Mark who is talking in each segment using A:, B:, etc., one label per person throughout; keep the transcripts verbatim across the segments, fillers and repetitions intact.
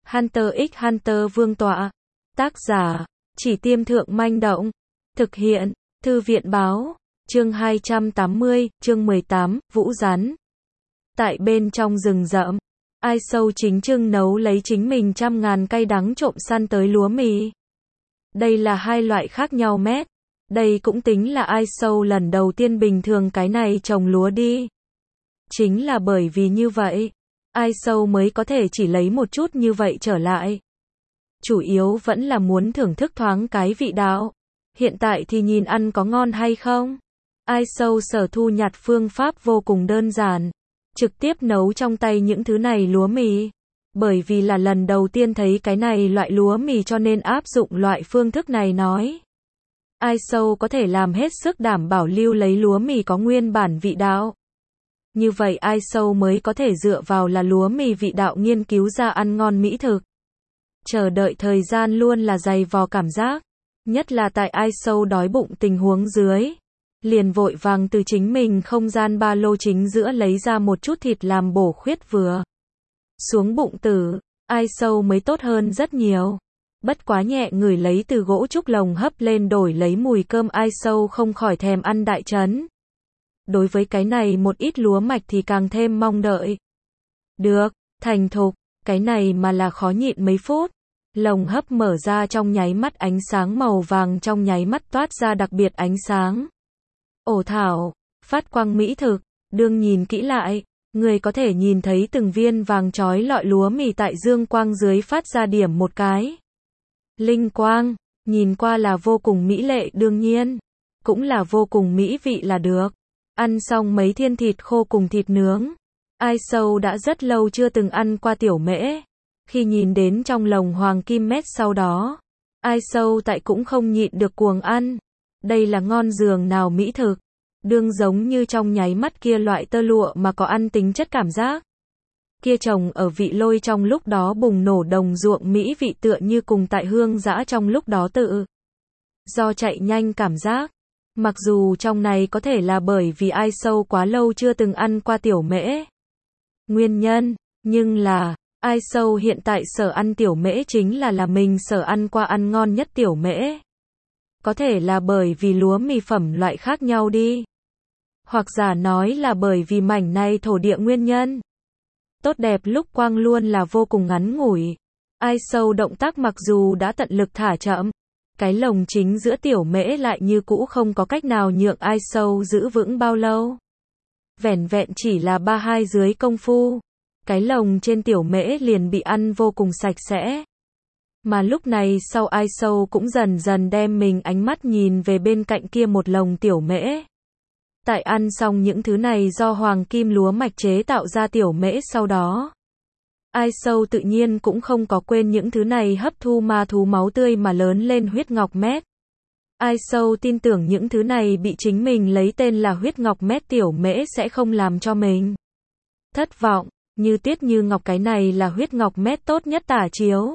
A: Hunter x Hunter Vương tọa. Tác giả, Chỉ Tiêm Thượng Manh Động. Thực hiện, Thư viện Báo. Chương hai trăm tám mươi, chương mười tám, Vũ Rắn. Tại bên trong rừng rậm, Ai Sâu chính trưng nấu lấy chính mình trăm ngàn cây đắng trộm săn tới lúa mì. Đây là hai loại khác nhau mét. Đây cũng tính là Ai Sâu lần đầu tiên bình thường cái này trồng lúa đi. Chính là bởi vì như vậy, Ai Sâu mới có thể chỉ lấy một chút như vậy trở lại. Chủ yếu vẫn là muốn thưởng thức thoáng cái vị đạo. Hiện tại thì nhìn ăn có ngon hay không? Ai Sâu sở thu nhặt phương pháp vô cùng đơn giản. Trực tiếp nấu trong tay những thứ này lúa mì. Bởi vì là lần đầu tiên thấy cái này loại lúa mì cho nên áp dụng loại phương thức này nói. Ai Sâu có thể làm hết sức đảm bảo lưu lấy lúa mì có nguyên bản vị đạo. Như vậy Ai Sâu mới có thể dựa vào là lúa mì vị đạo nghiên cứu ra ăn ngon mỹ thực. Chờ đợi thời gian luôn là dày vò cảm giác. Nhất là tại Ai Sâu đói bụng tình huống dưới. Liền vội vàng từ chính mình không gian ba lô chính giữa lấy ra một chút thịt làm bổ khuyết vừa. Xuống bụng tử, Ai Sâu mới tốt hơn rất nhiều. Bất quá nhẹ người lấy từ gỗ trúc lồng hấp lên đổi lấy mùi cơm Ai Sâu không khỏi thèm ăn đại trấn. Đối với cái này một ít lúa mạch thì càng thêm mong đợi. Được, thành thục, cái này mà là khó nhịn mấy phút. Lồng hấp mở ra trong nháy mắt ánh sáng màu vàng trong nháy mắt toát ra đặc biệt ánh sáng. Ổ thảo, phát quang mỹ thực, đương nhìn kỹ lại, người có thể nhìn thấy từng viên vàng chói lọi lúa mì tại dương quang dưới phát ra điểm một cái. Linh quang, nhìn qua là vô cùng mỹ lệ đương nhiên, cũng là vô cùng mỹ vị là được. Ăn xong mấy thiên thịt khô cùng thịt nướng. Ai Sâu đã rất lâu chưa từng ăn qua tiểu mễ. Khi nhìn đến trong lồng hoàng kim mét sau đó, Ai Sâu tại cũng không nhịn được cuồng ăn. Đây là ngon giường nào mỹ thực. Đương giống như trong nháy mắt kia loại tơ lụa mà có ăn tính chất cảm giác. Kia trồng ở vị lôi trong lúc đó bùng nổ đồng ruộng mỹ vị tựa như cùng tại hương dã trong lúc đó tự. Do chạy nhanh cảm giác. Mặc dù trong này có thể là bởi vì Ai Sâu quá lâu chưa từng ăn qua tiểu mễ. Nguyên nhân, nhưng là, Ai Sâu hiện tại sở ăn tiểu mễ chính là là mình sở ăn qua ăn ngon nhất tiểu mễ. Có thể là bởi vì lúa mì phẩm loại khác nhau đi. Hoặc giả nói là bởi vì mảnh này thổ địa nguyên nhân. Tốt đẹp lúc quang luôn là vô cùng ngắn ngủi. Ai Sâu động tác mặc dù đã tận lực thả chậm. Cái lồng chính giữa tiểu mễ lại như cũ không có cách nào nhượng Ai Sâu giữ vững bao lâu. Vẻn vẹn chỉ là ba hai dưới công phu. Cái lồng trên tiểu mễ liền bị ăn vô cùng sạch sẽ. Mà lúc này sau Ai Sâu cũng dần dần đem mình ánh mắt nhìn về bên cạnh kia một lồng tiểu mễ. Tại ăn xong những thứ này do hoàng kim lúa mạch chế tạo ra tiểu mễ sau đó. Ai Sâu tự nhiên cũng không có quên những thứ này hấp thu ma thú máu tươi mà lớn lên huyết ngọc mét. Ai Sâu tin tưởng những thứ này bị chính mình lấy tên là huyết ngọc mét tiểu mễ sẽ không làm cho mình thất vọng, như Tiết Như Ngọc cái này là huyết ngọc mét tốt nhất tả chiếu.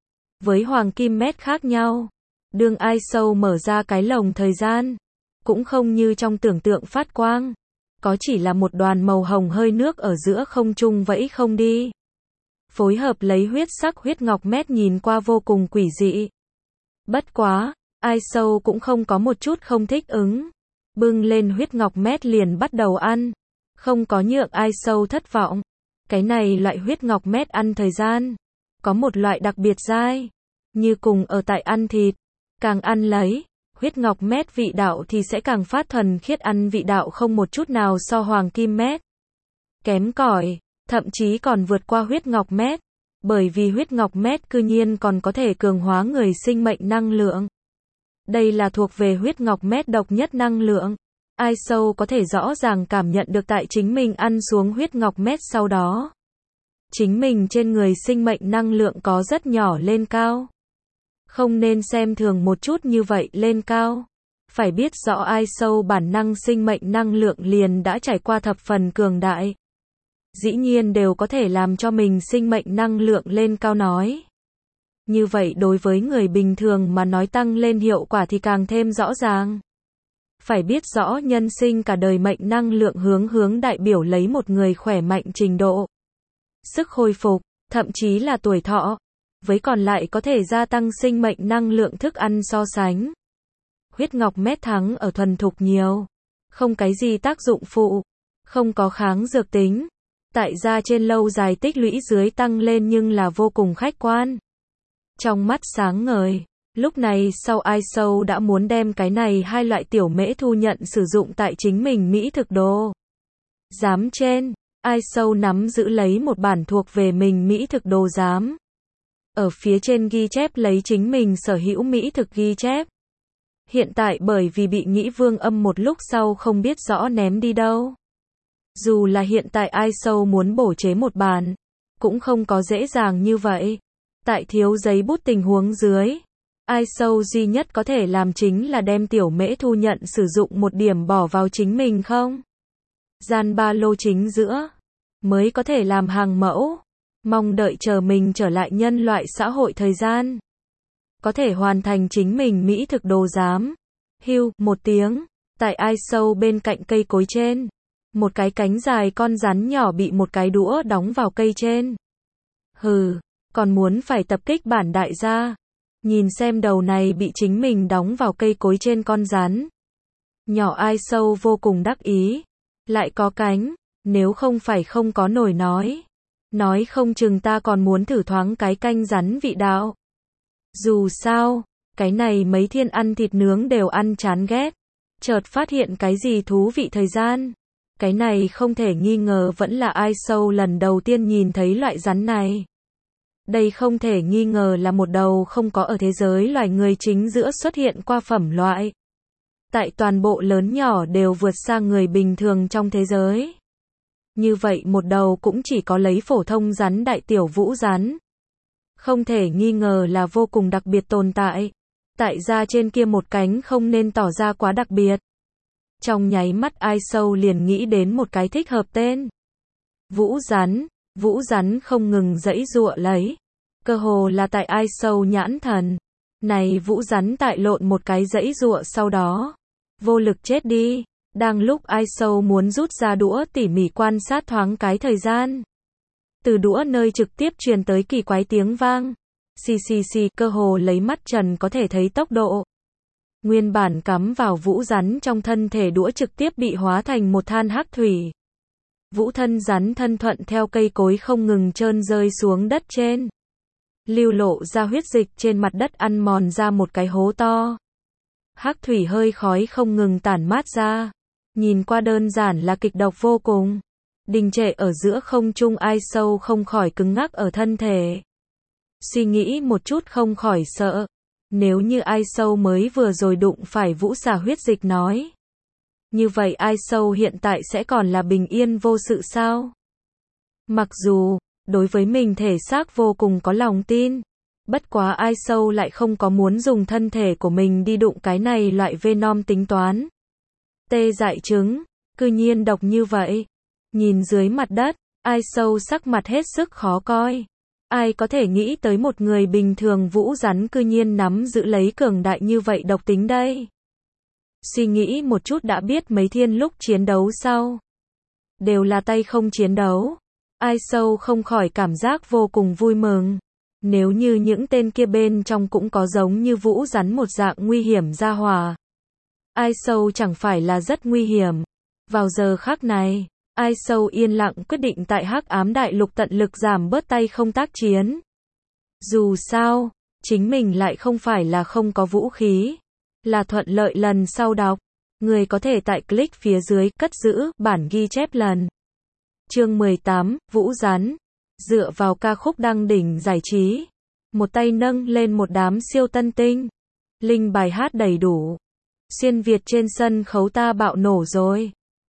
A: Với hoàng kim mét khác nhau, đương Ai Sâu mở ra cái lồng thời gian, cũng không như trong tưởng tượng phát quang, có chỉ là một đoàn màu hồng hơi nước ở giữa không trung vẫy không đi. Phối hợp lấy huyết sắc huyết ngọc mét nhìn qua vô cùng quỷ dị. Bất quá, Ai Sâu cũng không có một chút không thích ứng. Bưng lên huyết ngọc mét liền bắt đầu ăn. Không có nhượng Ai Sâu thất vọng. Cái này loại huyết ngọc mét ăn thời gian. Có một loại đặc biệt dai. Như cùng ở tại ăn thịt. Càng ăn lấy, huyết ngọc mét vị đạo thì sẽ càng phát thuần khiết ăn vị đạo không một chút nào so hoàng kim mét. Kém cỏi. Thậm chí còn vượt qua huyết ngọc mét. Bởi vì huyết ngọc mét cư nhiên còn có thể cường hóa người sinh mệnh năng lượng. Đây là thuộc về huyết ngọc mét độc nhất năng lượng. Ai Sâu có thể rõ ràng cảm nhận được tại chính mình ăn xuống huyết ngọc mét sau đó. Chính mình trên người sinh mệnh năng lượng có rất nhỏ lên cao. Không nên xem thường một chút như vậy lên cao. Phải biết rõ Ai Sâu bản năng sinh mệnh năng lượng liền đã trải qua thập phần cường đại. Dĩ nhiên đều có thể làm cho mình sinh mệnh năng lượng lên cao nói. Như vậy đối với người bình thường mà nói tăng lên hiệu quả thì càng thêm rõ ràng. Phải biết rõ nhân sinh cả đời mệnh năng lượng hướng hướng đại biểu lấy một người khỏe mạnh trình độ. Sức hồi phục, thậm chí là tuổi thọ. với còn lại có thể gia tăng sinh mệnh năng lượng thức ăn so sánh. Huyết ngọc mét thắng ở thuần thục nhiều. Không cái gì tác dụng phụ. Không có kháng dược tính. Tại gia trên lâu dài tích lũy dưới tăng lên nhưng là vô cùng khách quan. Trong mắt sáng ngời. Lúc này sau ai sâu đã muốn đem cái này hai loại tiểu mễ thu nhận sử dụng tại chính mình mỹ thực đồ. Giám trên. Ai sâu nắm giữ lấy một bản thuộc về mình mỹ thực đồ giám. Ở phía trên ghi chép lấy chính mình sở hữu mỹ thực ghi chép. Hiện tại bởi vì bị nghĩ vương âm một lúc sau không biết rõ ném đi đâu. Dù là hiện tại ai sâu muốn bổ chế một bản, cũng không có dễ dàng như vậy. Tại thiếu giấy bút tình huống dưới, ai sâu duy nhất có thể làm chính là đem tiểu mễ thu nhận sử dụng một điểm bỏ vào chính mình không. Gian ba lô chính giữa, mới có thể làm hàng mẫu. Mong đợi chờ mình trở lại nhân loại xã hội thời gian. Có thể hoàn thành chính mình mỹ thực đồ giám. Hưu, một tiếng, tại ai sâu bên cạnh cây cối trên. Một cái cánh dài con rắn nhỏ bị một cái đũa đóng vào cây trên. Hừ, còn muốn phải tập kích bản đại gia. Nhìn xem đầu này bị chính mình đóng vào cây cối trên con rắn. Nhỏ ai sâu vô cùng đắc ý. Lại có cánh, nếu không phải không có nổi nói. Nói không chừng ta còn muốn thử thoáng cái canh rắn vị đạo. Dù sao, cái này mấy thiên ăn thịt nướng đều ăn chán ghét. Chợt phát hiện cái gì thú vị thời gian. Cái này không thể nghi ngờ vẫn là ai sâu lần đầu tiên nhìn thấy loại rắn này. Đây không thể nghi ngờ là một đầu không có ở thế giới loài người chính giữa xuất hiện qua phẩm loại. Tại toàn bộ lớn nhỏ đều vượt xa người bình thường trong thế giới. Như vậy một đầu cũng chỉ có lấy phổ thông rắn đại tiểu vũ rắn. Không thể nghi ngờ là vô cùng đặc biệt tồn tại. Tại ra trên kia một cánh không nên tỏ ra quá đặc biệt. Trong nháy mắt ai sâu liền nghĩ đến một cái thích hợp tên. Vũ rắn, vũ rắn không ngừng giãy giụa lấy. Cơ hồ là tại ai sâu nhãn thần. Này vũ rắn tại lộn một cái giãy giụa sau đó. Vô lực chết đi. Đang lúc ai sâu muốn rút ra đũa tỉ mỉ quan sát thoáng cái thời gian. Từ đũa nơi trực tiếp truyền tới kỳ quái tiếng vang. Xì xì xì cơ hồ lấy mắt trần có thể thấy tốc độ. Nguyên bản cắm vào vũ rắn trong thân thể đũa trực tiếp bị hóa thành một than hắc thủy. Vũ thân rắn thân thuận theo cây cối không ngừng trơn rơi xuống đất trên. Lưu lộ ra huyết dịch trên mặt đất ăn mòn ra một cái hố to. Hắc thủy hơi khói không ngừng tản mát ra. Nhìn qua đơn giản là kịch độc vô cùng. Đình trệ ở giữa không trung ai sâu không khỏi cứng ngắc ở thân thể. Suy nghĩ một chút không khỏi sợ. Nếu như ai sâu mới vừa rồi đụng phải vũ xà huyết dịch nói. Như vậy ai sâu hiện tại sẽ còn là bình yên vô sự sao? Mặc dù, đối với mình thể xác vô cùng có lòng tin. Bất quá ai sâu lại không có muốn dùng thân thể của mình đi đụng cái này loại venom tính toán. Tê dại trứng, cư nhiên độc như vậy. Nhìn dưới mặt đất, ai sâu sắc mặt hết sức khó coi. Ai có thể nghĩ tới một người bình thường vũ rắn cư nhiên nắm giữ lấy cường đại như vậy độc tính đây. Suy nghĩ một chút đã biết mấy thiên lúc chiến đấu sau. Đều là tay không chiến đấu. Ai sâu không khỏi cảm giác vô cùng vui mừng. Nếu như những tên kia bên trong cũng có giống như vũ rắn một dạng nguy hiểm ra hòa. Ai sâu chẳng phải là rất nguy hiểm. Vào giờ khắc này, ai sâu yên lặng quyết định tại hắc ám đại lục tận lực giảm bớt tay không tác chiến. Dù sao, chính mình lại không phải là không có vũ khí. Là thuận lợi lần sau đọc. Người có thể tại click phía dưới cất giữ bản ghi chép lần. Chương mười tám, Vũ rắn. Dựa vào ca khúc đăng đỉnh giải trí. Một tay nâng lên một đám siêu tân tinh. Linh bài hát đầy đủ. Xuyên Việt trên sân khấu ta bạo nổ rồi.